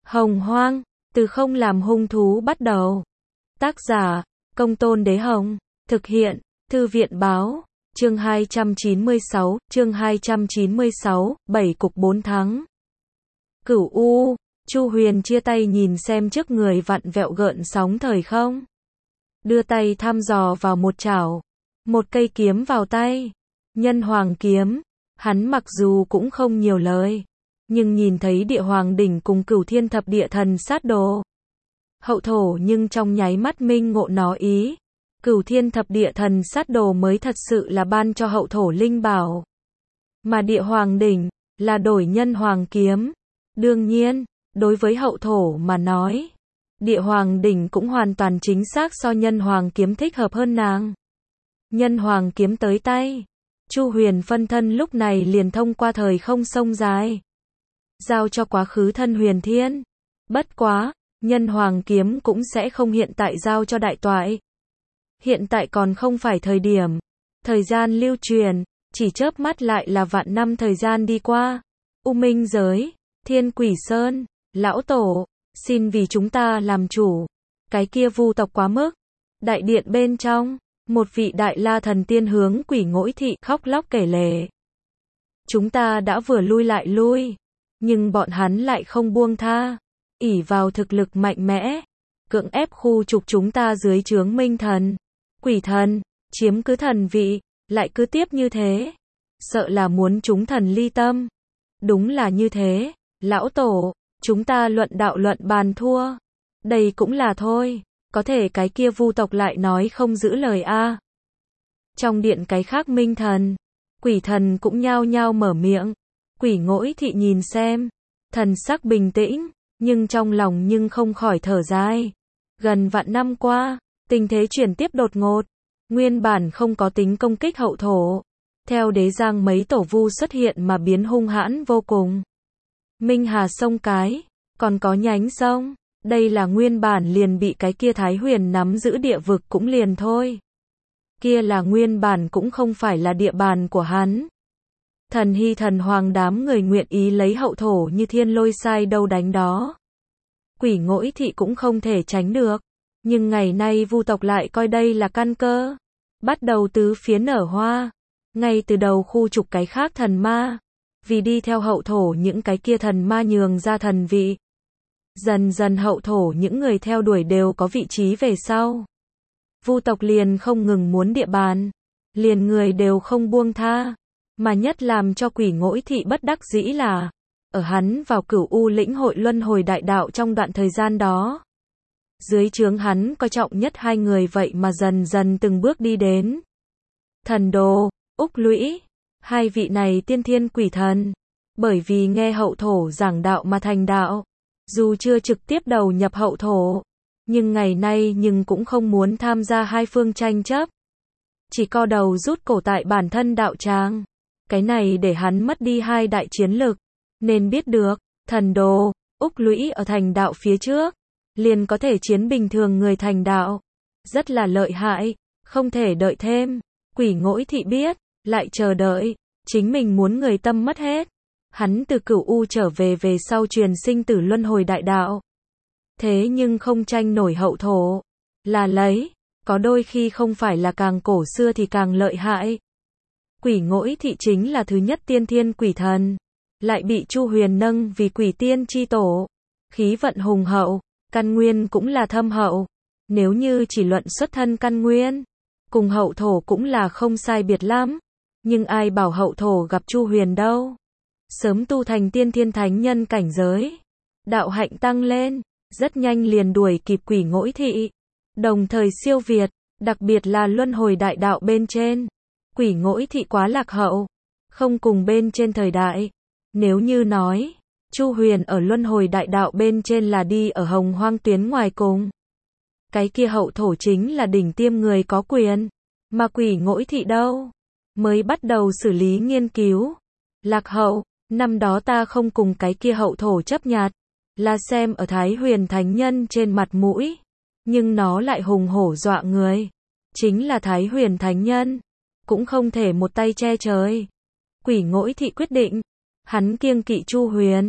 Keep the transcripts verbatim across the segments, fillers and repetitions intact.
Hồng Hoang, từ không làm hung thú bắt đầu. Tác giả, Công Tôn Đế Hồng. Thực hiện, Thư viện Báo. Chương hai trăm chín mươi sáu, chương hai trăm chín mươi sáu, bảy cục bốn thắng. Cửu U, Chu Huyền chia tay nhìn xem trước người vặn vẹo gợn sóng thời không. Đưa tay thăm dò vào một chảo. Một cây kiếm vào tay. Nhân Hoàng kiếm. Hắn mặc dù cũng không nhiều lời, nhưng nhìn thấy Địa Hoàng đỉnh cùng Cửu Thiên Thập Địa Thần Sát Đồ. Hậu thổ nhưng trong nháy mắt minh ngộ nó ý. Cửu Thiên Thập Địa Thần Sát Đồ mới thật sự là ban cho hậu thổ linh bảo. Mà Địa Hoàng đỉnh là đổi Nhân Hoàng kiếm. Đương nhiên, đối với hậu thổ mà nói, Địa Hoàng đỉnh cũng hoàn toàn chính xác so Nhân Hoàng kiếm thích hợp hơn nàng. Nhân Hoàng kiếm tới tay, Chu Huyền phân thân lúc này liền thông qua thời không sông dài, giao cho quá khứ thân Huyền Thiên. Bất quá, Nhân Hoàng kiếm cũng sẽ không hiện tại giao cho đại toại. Hiện tại còn không phải thời điểm. Thời gian lưu truyền, chỉ chớp mắt lại là vạn năm thời gian đi qua. U Minh giới, Thiên Quỷ Sơn, lão tổ, xin vì chúng ta làm chủ. Cái kia vu tộc quá mức. Đại điện bên trong, một vị đại la thần tiên hướng Quỷ Ngỗi Thị khóc lóc kể lể. Chúng ta đã vừa lui lại lui, nhưng bọn hắn lại không buông tha, ỷ vào thực lực mạnh mẽ, cưỡng ép khu trục chúng ta dưới trướng Minh Thần, Quỷ Thần, chiếm cứ thần vị, lại cứ tiếp như thế, sợ là muốn chúng thần ly tâm. Đúng là như thế, lão tổ, chúng ta luận đạo luận bàn thua. Đây cũng là thôi, có thể cái kia vu tộc lại nói không giữ lời a. À. Trong điện cái khác Minh Thần, Quỷ Thần cũng nhao nhao mở miệng. Quỷ Ngỗi Thị nhìn xem, thần sắc bình tĩnh, nhưng trong lòng nhưng không khỏi thở dài. Gần vạn năm qua, tình thế chuyển tiếp đột ngột, nguyên bản không có tính công kích hậu thổ, theo đế giang mấy tổ vu xuất hiện mà biến hung hãn vô cùng. Minh Hà sông cái, còn có nhánh sông, đây là nguyên bản liền bị cái kia Thái Huyền nắm giữ địa vực cũng liền thôi. Kia là nguyên bản cũng không phải là địa bàn của hắn. Thần Hy Thần Hoàng đám người nguyện ý lấy hậu thổ như thiên lôi sai đâu đánh đó. Quỷ Ngỗi Thị cũng không thể tránh được, nhưng ngày nay vu tộc lại coi đây là căn cơ. Bắt đầu tứ phía nở hoa, ngay từ đầu khu trục cái khác thần ma, vì đi theo hậu thổ những cái kia thần ma nhường ra thần vị. Dần dần hậu thổ những người theo đuổi đều có vị trí về sau. Vu tộc liền không ngừng muốn địa bàn, liền người đều không buông tha. Mà nhất làm cho Quỷ Ngỗi Thị bất đắc dĩ là, ở hắn vào Cửu U lĩnh hội luân hồi đại đạo trong đoạn thời gian đó, dưới trướng hắn coi trọng nhất hai người vậy mà dần dần từng bước đi đến. Thần Đồ, Úc Lũy, hai vị này tiên thiên quỷ thần, bởi vì nghe hậu thổ giảng đạo mà thành đạo, dù chưa trực tiếp đầu nhập hậu thổ, nhưng ngày nay nhưng cũng không muốn tham gia hai phương tranh chấp. Chỉ co đầu rút cổ tại bản thân đạo tràng. Cái này để hắn mất đi hai đại chiến lực. Nên biết được, Thần Đồ, Úc Lũy ở thành đạo phía trước, liền có thể chiến bình thường người thành đạo. Rất là lợi hại, không thể đợi thêm. Quỷ Ngỗi Thị biết, lại chờ đợi, chính mình muốn người tâm mất hết. Hắn từ Cửu U trở về về sau truyền sinh tử luân hồi đại đạo. Thế nhưng không tranh nổi hậu thổ. Là lấy, có đôi khi không phải là càng cổ xưa thì càng lợi hại. Quỷ Ngỗi Thị chính là thứ nhất tiên thiên quỷ thần, lại bị Chu Huyền nâng vì quỷ tiên chi tổ. Khí vận hùng hậu, căn nguyên cũng là thâm hậu. Nếu như chỉ luận xuất thân căn nguyên, cùng hậu thổ cũng là không sai biệt lắm. Nhưng ai bảo hậu thổ gặp Chu Huyền đâu. Sớm tu thành tiên thiên thánh nhân cảnh giới. Đạo hạnh tăng lên, rất nhanh liền đuổi kịp Quỷ Ngỗi Thị. Đồng thời siêu việt, đặc biệt là luân hồi đại đạo bên trên. Quỷ Ngỗi Thị quá lạc hậu, không cùng bên trên thời đại. Nếu như nói, Chu Huyền ở luân hồi đại đạo bên trên là đi ở hồng hoang tuyến ngoài cùng. Cái kia hậu thổ chính là đỉnh tiêm người có quyền. Mà Quỷ Ngỗi Thị đâu? Mới bắt đầu xử lý nghiên cứu. Lạc hậu, năm đó ta không cùng cái kia hậu thổ chấp nhặt, là xem ở Thái Huyền Thánh Nhân trên mặt mũi. Nhưng nó lại hùng hổ dọa người. Chính là Thái Huyền Thánh Nhân, cũng không thể một tay che trời. Quỷ Ngỗi Thị quyết định, hắn kiêng kỵ Chu Huyền,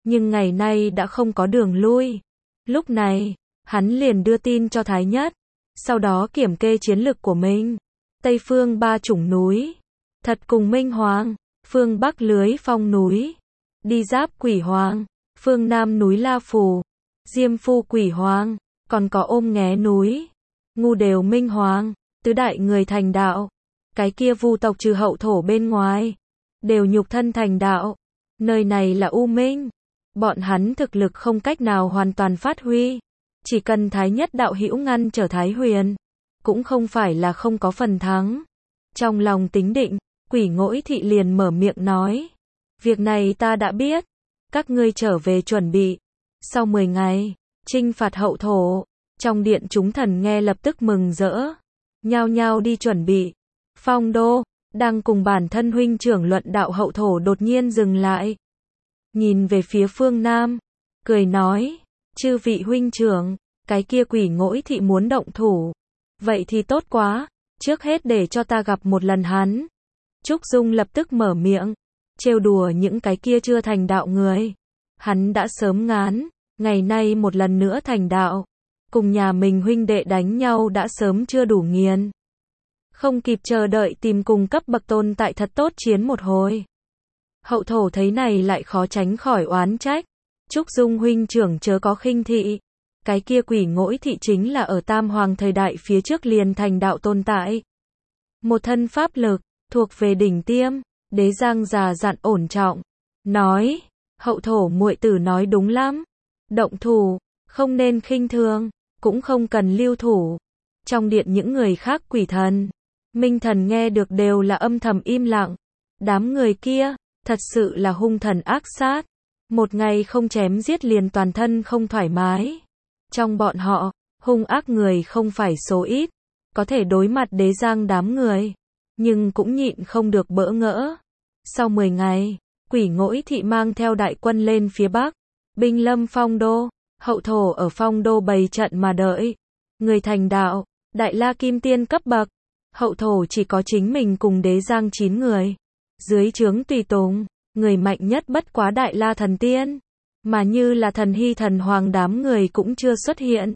nhưng ngày nay đã không có đường lui. Lúc này, hắn liền đưa tin cho Thái Nhất, sau đó kiểm kê chiến lực của mình. Tây phương ba chủng núi, thật cùng Minh Hoàng, phương Bắc lưới phong núi, đi giáp Quỷ Hoàng, phương Nam núi La Phù, Diêm Phu Quỷ Hoàng, còn có Ôm Nghé núi, Ngu đều Minh Hoàng, tứ đại người thành đạo. Cái kia Vu tộc trừ hậu thổ bên ngoài, đều nhục thân thành đạo. Nơi này là U Minh, bọn hắn thực lực không cách nào hoàn toàn phát huy, chỉ cần Thái Nhất đạo hữu ngăn trở Thái Huyền, cũng không phải là không có phần thắng. Trong lòng tính định, Quỷ Ngỗi Thị liền mở miệng nói, việc này ta đã biết, các ngươi trở về chuẩn bị. Sau mười ngày, chinh phạt hậu thổ. Trong điện chúng thần nghe lập tức mừng rỡ, nhao nhao đi chuẩn bị. Phong Đô, đang cùng bản thân huynh trưởng luận đạo hậu thổ đột nhiên dừng lại. Nhìn về phía phương Nam, cười nói, chư vị huynh trưởng, cái kia Quỷ Ngỗi Thị muốn động thủ. Vậy thì tốt quá, trước hết để cho ta gặp một lần hắn. Trúc Dung lập tức mở miệng, trêu đùa những cái kia chưa thành đạo người. Hắn đã sớm ngán, ngày nay một lần nữa thành đạo. Cùng nhà mình huynh đệ đánh nhau đã sớm chưa đủ nghiền. Không kịp chờ đợi tìm cùng cấp bậc tồn tại thật tốt chiến một hồi. Hậu thổ thấy này lại khó tránh khỏi oán trách. Trúc Dung huynh trưởng chớ có khinh thị. Cái kia Quỷ Ngỗi Thị chính là ở Tam Hoàng thời đại phía trước liền thành đạo tồn tại. Một thân pháp lực, thuộc về đỉnh tiêm. Đế Giang già dặn ổn trọng, nói, hậu thổ muội tử nói đúng lắm. Động thủ, không nên khinh thường, cũng không cần lưu thủ. Trong điện những người khác quỷ thần, minh thần nghe được đều là âm thầm im lặng. Đám người kia, thật sự là hung thần ác sát. Một ngày không chém giết liền toàn thân không thoải mái. Trong bọn họ, hung ác người không phải số ít, có thể đối mặt Đế Giang đám người, nhưng cũng nhịn không được bỡ ngỡ. Sau mười ngày, Quỷ Ngỗi Thị mang theo đại quân lên phía Bắc, binh lâm Phong Đô. Hậu thổ ở Phong Đô bày trận mà đợi. Người thành đạo, Đại La Kim Tiên cấp bậc. Hậu thổ chỉ có chính mình cùng Đế Giang chín người. Dưới trướng tùy tùng, người mạnh nhất bất quá Đại La Thần Tiên. Mà như là Thần Hy Thần Hoàng đám người cũng chưa xuất hiện.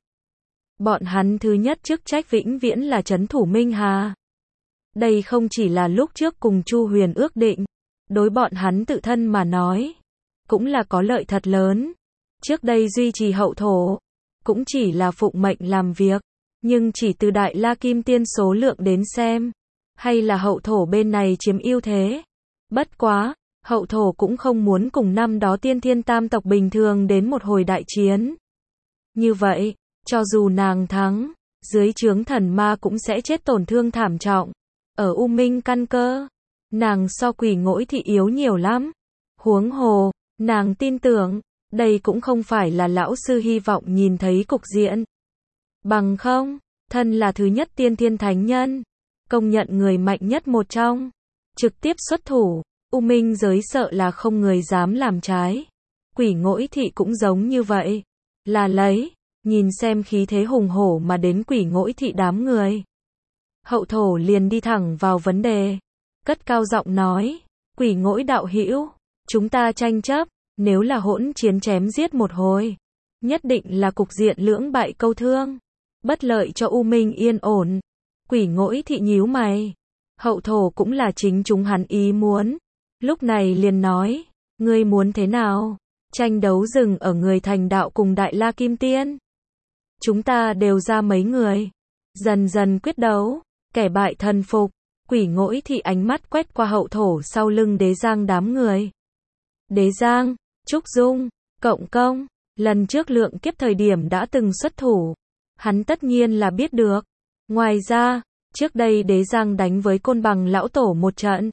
Bọn hắn thứ nhất chức trách vĩnh viễn là trấn thủ Minh Hà. Đây không chỉ là lúc trước cùng Chu Huyền ước định. Đối bọn hắn tự thân mà nói, cũng là có lợi thật lớn. Trước đây duy trì hậu thổ, cũng chỉ là phụng mệnh làm việc, nhưng chỉ từ Đại La Kim Tiên số lượng đến xem, hay là hậu thổ bên này chiếm ưu thế. Bất quá, hậu thổ cũng không muốn cùng năm đó tiên thiên tam tộc bình thường đến một hồi đại chiến. Như vậy, cho dù nàng thắng, dưới trướng thần ma cũng sẽ chết tổn thương thảm trọng. Ở U Minh căn cơ, nàng so Quỷ Ngỗi Thị yếu nhiều lắm. Huống hồ, nàng tin tưởng, đây cũng không phải là lão sư hy vọng nhìn thấy cục diện. Bằng không, thân là thứ nhất tiên thiên thánh nhân, công nhận người mạnh nhất một trong, trực tiếp xuất thủ, U Minh giới sợ là không người dám làm trái. Quỷ Ngỗi Thị cũng giống như vậy, là lấy, nhìn xem khí thế hùng hổ mà đến Quỷ Ngỗi Thị đám người. Hậu thổ liền đi thẳng vào vấn đề, cất cao giọng nói, Quỷ Ngỗi đạo hữu, chúng ta tranh chấp, nếu là hỗn chiến chém giết một hồi, nhất định là cục diện lưỡng bại câu thương, bất lợi cho U Minh yên ổn. Quỷ Ngỗi Thị nhíu mày, hậu thổ cũng là chính chúng hắn ý muốn, lúc này liền nói, ngươi muốn thế nào? Tranh đấu dừng ở người thành đạo cùng Đại La Kim Tiên. Chúng ta đều ra mấy người, dần dần quyết đấu, kẻ bại thần phục. Quỷ Ngỗi Thị ánh mắt quét qua hậu thổ sau lưng Đế Giang đám người. Đế Giang, Trúc Dung, Cộng Công, lần trước lượng kiếp thời điểm đã từng xuất thủ. Hắn tất nhiên là biết được. Ngoài ra, trước đây Đế Giang đánh với Côn Bằng lão tổ một trận.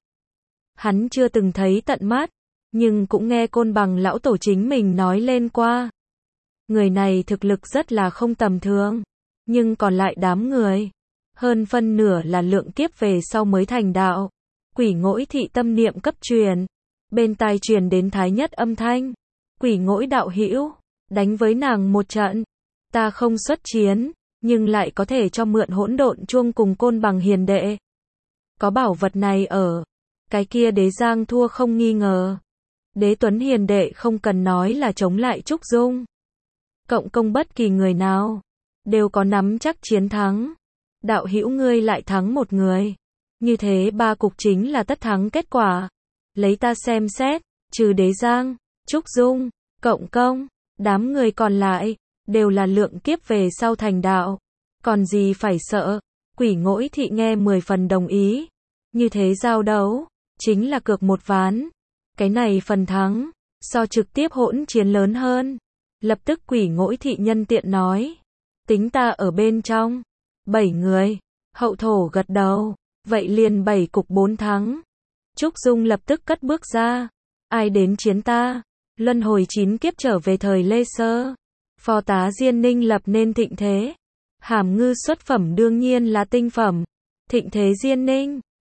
Hắn chưa từng thấy tận mắt, nhưng cũng nghe Côn Bằng lão tổ chính mình nói lên qua. Người này thực lực rất là không tầm thường, nhưng còn lại đám người, hơn phân nửa là lượng kiếp về sau mới thành đạo. Quỷ Ngỗi Thị tâm niệm cấp truyền, bên tai truyền đến Thái Nhất âm thanh, Quỷ Ngỗi đạo hữu, đánh với nàng một trận, ta không xuất chiến, nhưng lại có thể cho mượn hỗn độn chuông cùng Côn Bằng hiền đệ. Có bảo vật này ở, cái kia Đế Giang thua không nghi ngờ. Đế Tuấn hiền đệ không cần nói là chống lại Trúc Dung. Cộng công bất kỳ người nào, đều có nắm chắc chiến thắng. Đạo hữu ngươi lại thắng một người. Như thế ba cục chính là tất thắng kết quả. Lấy ta xem xét, trừ Đế Giang, Trúc Dung, Cộng công, đám người còn lại, đều là lượng kiếp về sau thành đạo. Còn gì phải sợ, Quỷ Ngỗi Thị nghe mười phần đồng ý. Như thế giao đấu, chính là cược một ván. Cái này phần thắng, so trực tiếp hỗn chiến lớn hơn. Lập tức Quỷ Ngỗi Thị nhân tiện nói. Tính ta ở bên trong. Bảy người, Hậu Thổ gật đầu. Vậy liền bảy cục bốn thắng. Trúc Dung lập tức cất bước ra. Ai đến chiến ta? Luân hồi chín kiếp trở về thời Lê Sơ. Phó tá Diên Ninh lập nên thịnh thế. Hàm Ngư xuất phẩm đương nhiên là tinh phẩm. Thịnh thế Diên Ninh,